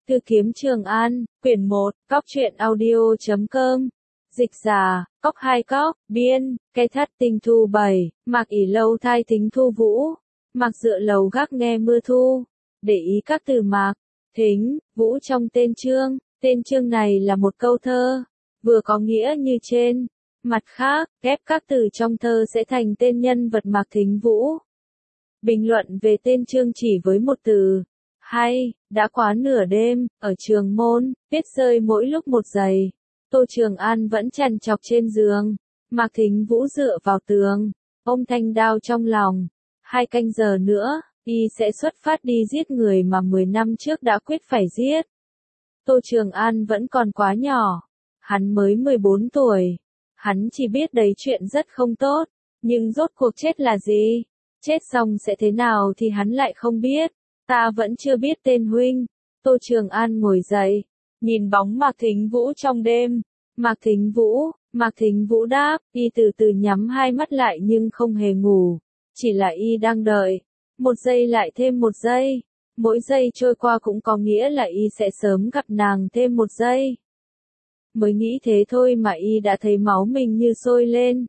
Thư kiếm Trường An, quyển 1, cóc truyện audio.com. Dịch giả, cóc hai cóc, biên, cây thắt tinh thu 7, mạc ỉ lâu thai thính thu vũ, mạc dựa lầu gác nghe mưa thu. Để ý các từ mạc, thính, vũ trong tên chương này là một câu thơ, vừa có nghĩa như trên. Mặt khác, ghép các từ trong thơ sẽ thành tên nhân vật mạc thính vũ. Bình luận về tên chương chỉ với một từ. Hay, đã quá nửa đêm, ở Trường Môn, tuyết rơi mỗi lúc một giày. Tô Trường An vẫn trằn trọc trên giường. Mạc Thính Vũ dựa vào tường, ôm thanh đao trong lòng. 2 canh giờ nữa, y sẽ xuất phát đi giết người mà 10 năm trước đã quyết phải giết. Tô Trường An vẫn còn quá nhỏ. Hắn mới 14 tuổi. Hắn chỉ biết đấy chuyện rất không tốt. Nhưng rốt cuộc chết là gì? Chết xong sẽ thế nào thì hắn lại không biết. Ta vẫn chưa biết tên huynh. Tô Trường An ngồi dậy, nhìn bóng Mạc Thính Vũ trong đêm. Mạc Thính Vũ đáp, y từ từ nhắm 2 mắt lại nhưng không hề ngủ. Chỉ là y đang đợi. 1 giây lại thêm 1 giây. Mỗi giây trôi qua cũng có nghĩa là y sẽ sớm gặp nàng thêm 1 giây. Mới nghĩ thế thôi mà y đã thấy máu mình như sôi lên.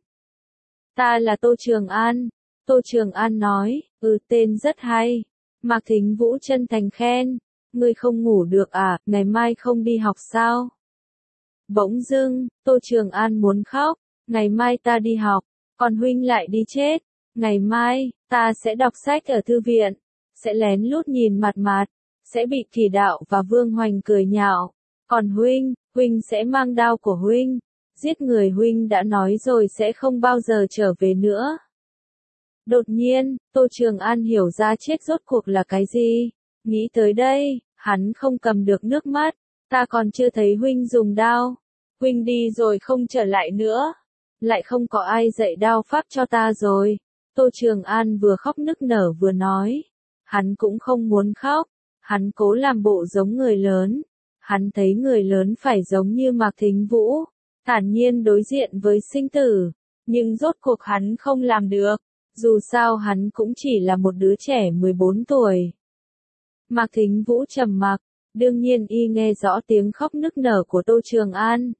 Ta là Tô Trường An. Tô Trường An nói, tên rất hay. Mạc Thính Vũ chân thành khen, ngươi không ngủ được à, ngày mai không đi học sao? Bỗng dưng, Tô Trường An muốn khóc, ngày mai ta đi học, còn huynh lại đi chết. Ngày mai, ta sẽ đọc sách ở thư viện, sẽ lén lút nhìn mặt Mạt, sẽ bị Kỳ Đạo và Vương Hoành cười nhạo. Còn huynh sẽ mang đao của huynh, giết người huynh đã nói rồi sẽ không bao giờ trở về nữa. Đột nhiên, Tô Trường An hiểu ra chết rốt cuộc là cái gì. Nghĩ tới đây, hắn không cầm được nước mắt. Ta còn chưa thấy huynh dùng đao. Huynh đi rồi không trở lại nữa. Lại không có ai dạy đao pháp cho ta rồi. Tô Trường An vừa khóc nức nở vừa nói. Hắn cũng không muốn khóc. Hắn cố làm bộ giống người lớn. Hắn thấy người lớn phải giống như Mạc Thính Vũ, thản nhiên đối diện với sinh tử. Nhưng rốt cuộc hắn không làm được. Dù sao hắn cũng chỉ là một đứa trẻ 14 tuổi. Mạc Thính Vũ trầm mặc, đương nhiên y nghe rõ tiếng khóc nức nở của Tô Trường An.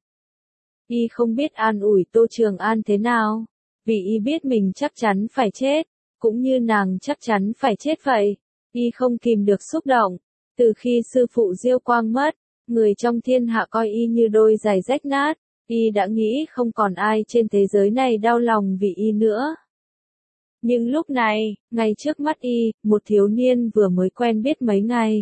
Y không biết an ủi Tô Trường An thế nào, vì y biết mình chắc chắn phải chết, cũng như nàng chắc chắn phải chết vậy. Y không kìm được xúc động, từ khi sư phụ Diêu Quang mất, người trong thiên hạ coi y như đôi giày rách nát, y đã nghĩ không còn ai trên thế giới này đau lòng vì y nữa. Nhưng lúc này, ngay trước mắt y, một thiếu niên vừa mới quen biết mấy ngày,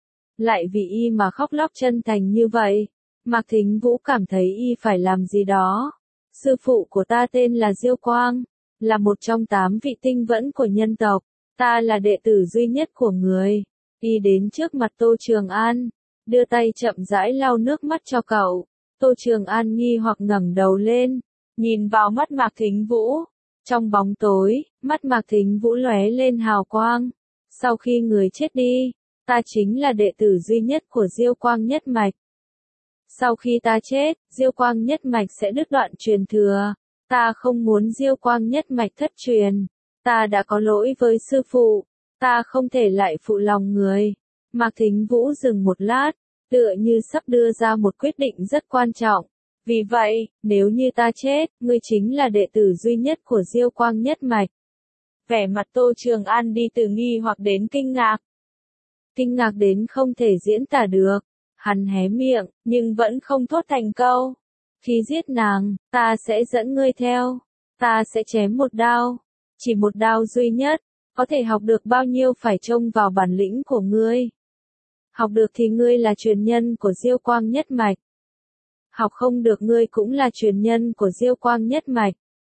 lại vì y mà khóc lóc chân thành như vậy. Mạc Thính Vũ cảm thấy y phải làm gì đó. Sư phụ của ta tên là Diêu Quang, là một trong 8 vị tinh vẫn của nhân tộc. Ta là đệ tử duy nhất của người. Y đến trước mặt Tô Trường An, đưa tay chậm rãi lau nước mắt cho cậu. Tô Trường An nghi hoặc ngẩng đầu lên, nhìn vào mắt Mạc Thính Vũ. Trong bóng tối, mắt Mạc Thính Vũ lóe lên hào quang. Sau khi người chết đi, ta chính là đệ tử duy nhất của Diêu Quang nhất mạch. Sau khi ta chết, Diêu Quang nhất mạch sẽ đứt đoạn truyền thừa. Ta không muốn Diêu Quang nhất mạch thất truyền. Ta đã có lỗi với sư phụ. Ta không thể lại phụ lòng người. Mạc Thính Vũ dừng một lát, tựa như sắp đưa ra một quyết định rất quan trọng. Vì vậy, nếu như ta chết, ngươi chính là đệ tử duy nhất của Diêu Quang nhất mạch. Vẻ mặt Tô Trường An đi từ nghi hoặc đến kinh ngạc. Kinh ngạc đến không thể diễn tả được. Hắn hé miệng, nhưng vẫn không thốt thành câu. Khi giết nàng, ta sẽ dẫn ngươi theo. Ta sẽ chém một đao. Chỉ một đao duy nhất. Có thể học được bao nhiêu phải trông vào bản lĩnh của ngươi. Học được thì ngươi là truyền nhân của Diêu Quang nhất mạch. Học không được ngươi cũng là truyền nhân của Diêu Quang nhất mạch.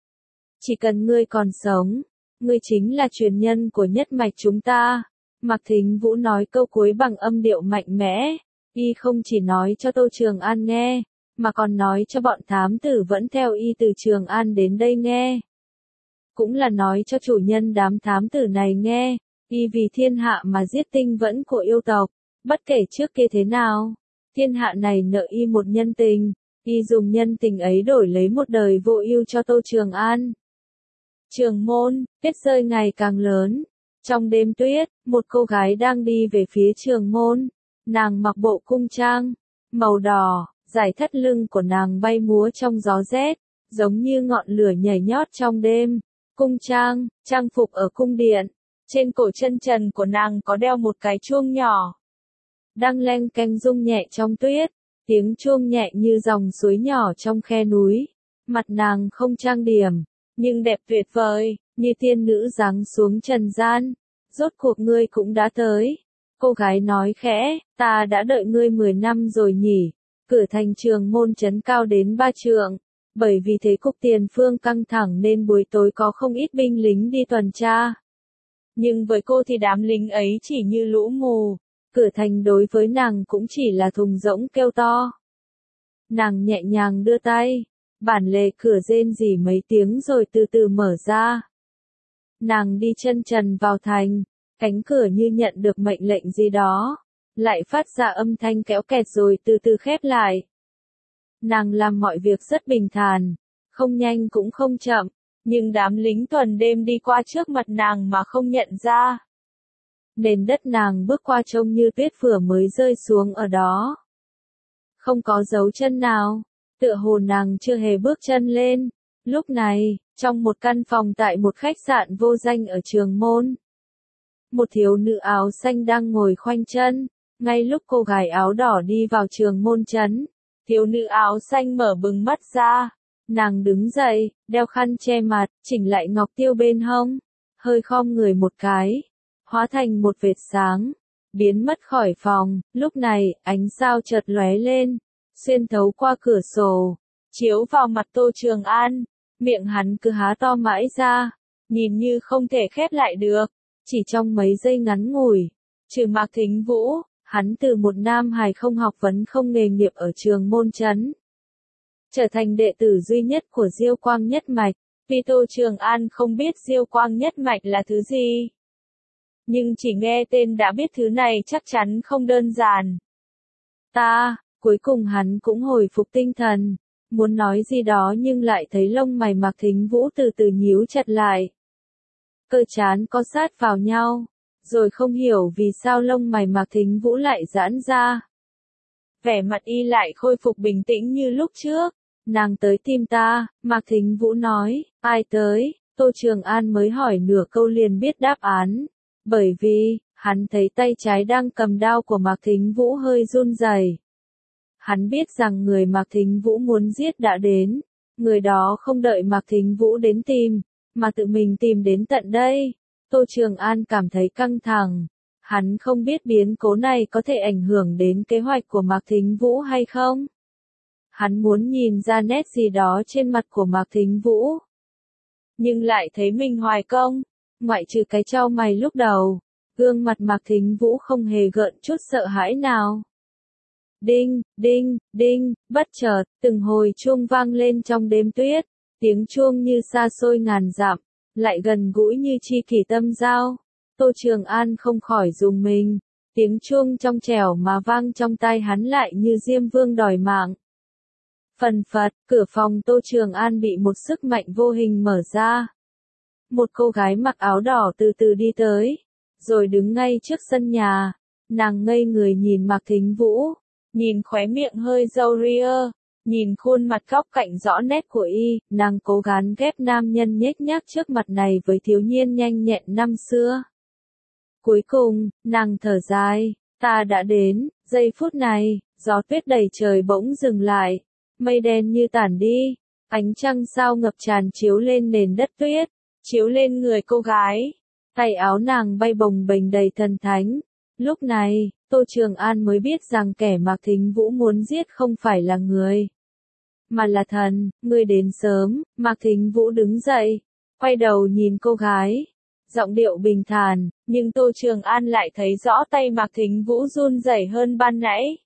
Chỉ cần ngươi còn sống, ngươi chính là truyền nhân của nhất mạch chúng ta. Mạc Thính Vũ nói câu cuối bằng âm điệu mạnh mẽ. Y không chỉ nói cho Tô Trường An nghe, mà còn nói cho bọn thám tử vẫn theo y từ Trường An đến đây nghe. Cũng là nói cho chủ nhân đám thám tử này nghe. Y vì thiên hạ mà giết tinh vẫn của yêu tộc. Bất kể trước kia thế nào, thiên hạ này nợ y một nhân tình. Y dùng nhân tình ấy đổi lấy một đời vô ưu cho Tô Trường An. Trường Môn, tuyết rơi ngày càng lớn. Trong đêm tuyết, một cô gái đang đi về phía Trường Môn. Nàng mặc bộ cung trang, màu đỏ, dải thắt lưng của nàng bay múa trong gió rét, giống như ngọn lửa nhảy nhót trong đêm. Cung trang, trang phục ở cung điện, trên cổ chân trần của nàng có đeo một cái chuông nhỏ. Đang leng keng rung nhẹ trong tuyết, tiếng chuông nhẹ như dòng suối nhỏ trong khe núi. Mặt nàng không trang điểm, nhưng đẹp tuyệt vời, như tiên nữ giáng xuống trần gian. Rốt cuộc ngươi cũng đã tới. Cô gái nói khẽ, ta đã đợi ngươi 10 năm rồi nhỉ. Cửa thành Trường Môn trấn cao đến 3 trượng. Bởi vì thế cục tiền phương căng thẳng nên buổi tối có không ít binh lính đi tuần tra. Nhưng với cô thì đám lính ấy chỉ như lũ mù. Cửa thành đối với nàng cũng chỉ là thùng rỗng kêu to. Nàng nhẹ nhàng đưa tay. Bản lề cửa rên rỉ mấy tiếng rồi từ từ mở ra. Nàng đi chân trần vào thành. Cánh cửa như nhận được mệnh lệnh gì đó. Lại phát ra âm thanh kéo kẹt rồi từ từ khép lại. Nàng làm mọi việc rất bình thản. Không nhanh cũng không chậm. Nhưng đám lính tuần đêm đi qua trước mặt nàng mà không nhận ra. Nền đất nàng bước qua trông như tuyết vừa mới rơi xuống ở đó. Không có dấu chân nào. Tựa hồ nàng chưa hề bước chân lên. Lúc này, trong một căn phòng tại một khách sạn vô danh ở Trường Môn. Một thiếu nữ áo xanh đang ngồi khoanh chân. Ngay lúc cô gái áo đỏ đi vào Trường Môn trấn, thiếu nữ áo xanh mở bừng mắt ra. Nàng đứng dậy, đeo khăn che mặt, chỉnh lại ngọc tiêu bên hông. Hơi khom người một cái. Hóa thành một vệt sáng. Biến mất khỏi phòng. Lúc này, ánh sao chợt lóe lên. Xuyên thấu qua cửa sổ. Chiếu vào mặt Tô Trường An. Miệng hắn cứ há to mãi ra. Nhìn như không thể khép lại được. Chỉ trong mấy giây ngắn ngủi. Trừ Mạc Thính Vũ, hắn từ một nam hài không học vấn không nghề nghiệp ở Trường Môn trấn. Trở thành đệ tử duy nhất của Diêu Quang Nhất Mạch. Vì Tô Trường An không biết Diêu Quang Nhất Mạch là thứ gì. Nhưng chỉ nghe tên đã biết thứ này chắc chắn không đơn giản. Cuối cùng hắn cũng hồi phục tinh thần. Muốn nói gì đó nhưng lại thấy lông mày Mạc Thính Vũ từ từ nhíu chặt lại. Cơ trán co sát vào nhau. Rồi không hiểu vì sao lông mày Mạc Thính Vũ lại giãn ra. Vẻ mặt y lại khôi phục bình tĩnh như lúc trước. Nàng tới tìm ta, Mạc Thính Vũ nói, ai tới, Tô Trường An mới hỏi nửa câu liền biết đáp án. Bởi vì, hắn thấy tay trái đang cầm đao của Mạc Thính Vũ hơi run rẩy. Hắn biết rằng người Mạc Thính Vũ muốn giết đã đến. Người đó không đợi Mạc Thính Vũ đến tìm, mà tự mình tìm đến tận đây. Tô Trường An cảm thấy căng thẳng. Hắn không biết biến cố này có thể ảnh hưởng đến kế hoạch của Mạc Thính Vũ hay không. Hắn muốn nhìn ra nét gì đó trên mặt của Mạc Thính Vũ. Nhưng lại thấy mình hoài công. Ngoại trừ cái chau mày lúc đầu, gương mặt Mạc Thính Vũ không hề gợn chút sợ hãi nào. Đinh, đinh, đinh, bất chợt, từng hồi chuông vang lên trong đêm tuyết. Tiếng chuông như xa xôi ngàn dặm, lại gần gũi như tri kỷ tâm giao. Tô Trường An không khỏi rùng mình. Tiếng chuông trong trẻo mà vang trong tai hắn lại như Diêm Vương đòi mạng. Phần phật, cửa phòng Tô Trường An bị một sức mạnh vô hình mở ra. Một cô gái mặc áo đỏ từ từ đi tới, rồi đứng ngay trước sân nhà. Nàng ngây người nhìn Mạc Thính Vũ, nhìn khóe miệng hơi râu ria, nhìn khuôn mặt góc cạnh rõ nét của y, nàng cố gắng ghép nam nhân nhếch nhác trước mặt này với thiếu niên nhanh nhẹn năm xưa. Cuối cùng, nàng thở dài, ta đã đến. Giây phút này, gió tuyết đầy trời bỗng dừng lại, mây đen như tản đi, ánh trăng sao ngập tràn chiếu lên nền đất tuyết, chiếu lên người cô gái. Tay áo nàng bay bồng bềnh đầy thần thánh. Lúc này, Tô Trường An mới biết rằng kẻ Mạc Thính Vũ muốn giết không phải là người, mà là thần. Ngươi đến sớm. Mạc Thính Vũ đứng dậy, quay đầu nhìn cô gái. Giọng điệu bình thản, nhưng Tô Trường An lại thấy rõ tay Mạc Thính Vũ run rẩy hơn ban nãy.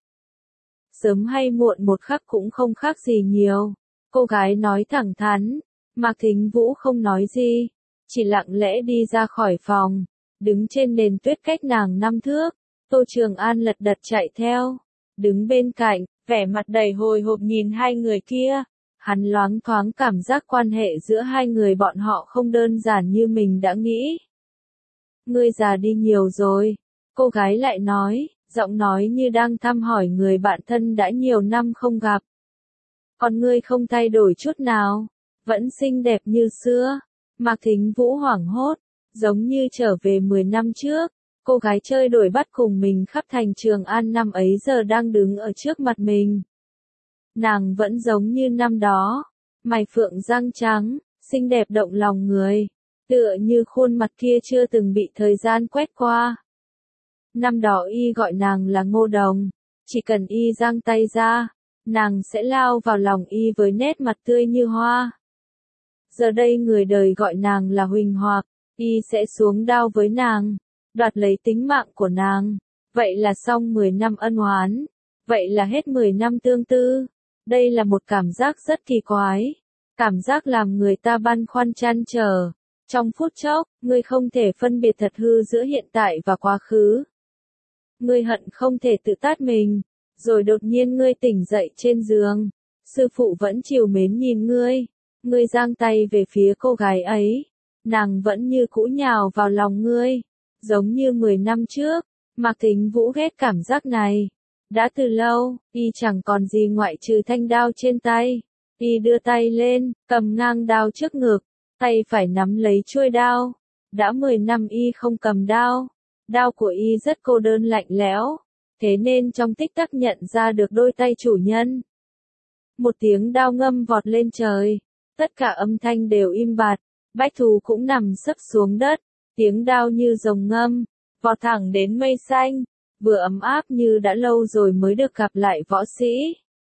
Sớm hay muộn một khắc cũng không khác gì nhiều. Cô gái nói thẳng thắn. Mạc Thính Vũ không nói gì, chỉ lặng lẽ đi ra khỏi phòng, đứng trên nền tuyết cách nàng 5 thước. Tô Trường An lật đật chạy theo, đứng bên cạnh, vẻ mặt đầy hồi hộp nhìn hai người kia. Hắn loáng thoáng cảm giác quan hệ giữa hai người bọn họ không đơn giản như mình đã nghĩ. Ngươi già đi nhiều rồi, cô gái lại nói, giọng nói như đang thăm hỏi người bạn thân đã nhiều năm không gặp. Còn ngươi không thay đổi chút nào, vẫn xinh đẹp như xưa. Mạc Thính Vũ hoảng hốt, giống như trở về 10 năm trước. Cô gái chơi đuổi bắt cùng mình khắp thành Trường An năm ấy giờ đang đứng ở trước mặt mình. Nàng vẫn giống như năm đó, mày phượng răng trắng, xinh đẹp động lòng người, tựa như khuôn mặt kia chưa từng bị thời gian quét qua. Năm đó y gọi nàng là Ngô Đồng, chỉ cần y giang tay ra, nàng sẽ lao vào lòng y với nét mặt tươi như hoa. Giờ đây người đời gọi nàng là Huỳnh Hoặc, y sẽ xuống đao với nàng, đoạt lấy tính mạng của nàng. Vậy là xong 10 năm ân oán, vậy là hết 10 năm tương tư. Đây là một cảm giác rất kỳ quái, cảm giác làm người ta băn khoăn trăn trở. Trong phút chốc, ngươi không thể phân biệt thật hư giữa hiện tại và quá khứ. Ngươi hận không thể tự tát mình, rồi đột nhiên ngươi tỉnh dậy trên giường. Sư phụ vẫn trìu mến nhìn ngươi, ngươi giang tay về phía cô gái ấy, nàng vẫn như cũ nhào vào lòng ngươi, giống như 10 năm trước. Mạc Thính Vũ ghét cảm giác này. Đã từ lâu, y chẳng còn gì ngoại trừ thanh đao trên tay. Y đưa tay lên, cầm ngang đao trước ngực, tay phải nắm lấy chuôi đao. Đã 10 năm y không cầm đao. Đao của y rất cô đơn lạnh lẽo, thế nên trong tích tắc nhận ra được đôi tay chủ nhân. Một tiếng đao ngâm vọt lên trời, tất cả âm thanh đều im bặt, bách thú cũng nằm sấp xuống đất, tiếng đao như rồng ngâm, vọt thẳng đến mây xanh, vừa ấm áp như đã lâu rồi mới được gặp lại võ sĩ.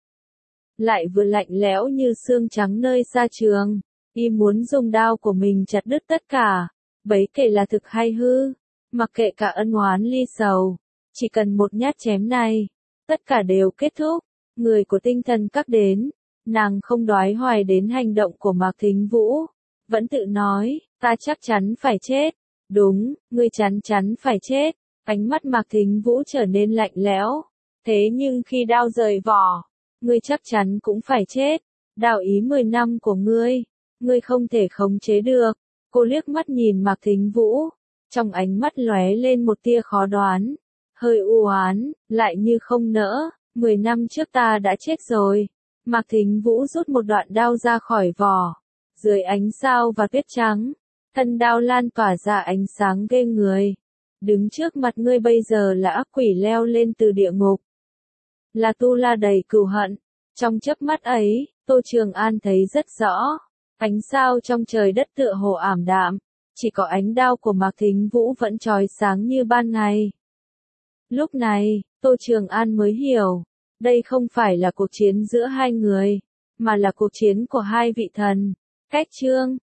Lại vừa lạnh lẽo như xương trắng nơi xa trường, y muốn dùng đao của mình chặt đứt tất cả, bấy kể là thực hay hư. Mặc kệ cả ân oán ly sầu, chỉ cần một nhát chém này, tất cả đều kết thúc. Người của tinh thần các đến, nàng không đoái hoài đến hành động của Mạc Thính Vũ, vẫn tự nói, ta chắc chắn phải chết. Đúng, ngươi chắn chắn phải chết. Ánh mắt Mạc Thính Vũ trở nên lạnh lẽo. Thế nhưng khi đao rời vỏ, ngươi chắc chắn cũng phải chết. Đạo ý 10 năm của ngươi không thể khống chế được. Cô liếc mắt nhìn Mạc Thính Vũ. Trong ánh mắt lóe lên một tia khó đoán, hơi u oán, lại như không nỡ, 10 năm trước ta đã chết rồi. Mạc Thính Vũ rút một đoạn đao ra khỏi vỏ, dưới ánh sao và tuyết trắng, thân đao lan tỏa ra ánh sáng ghê người. Đứng trước mặt ngươi bây giờ là ác quỷ leo lên từ địa ngục, là tu la đầy cừu hận. Trong chớp mắt ấy, Tô Trường An thấy rất rõ, ánh sao trong trời đất tựa hồ ảm đạm. Chỉ có ánh đao của Mạc Thính Vũ vẫn chói sáng như ban ngày. Lúc này, Tô Trường An mới hiểu, đây không phải là cuộc chiến giữa hai người, mà là cuộc chiến của hai vị thần. Cách chương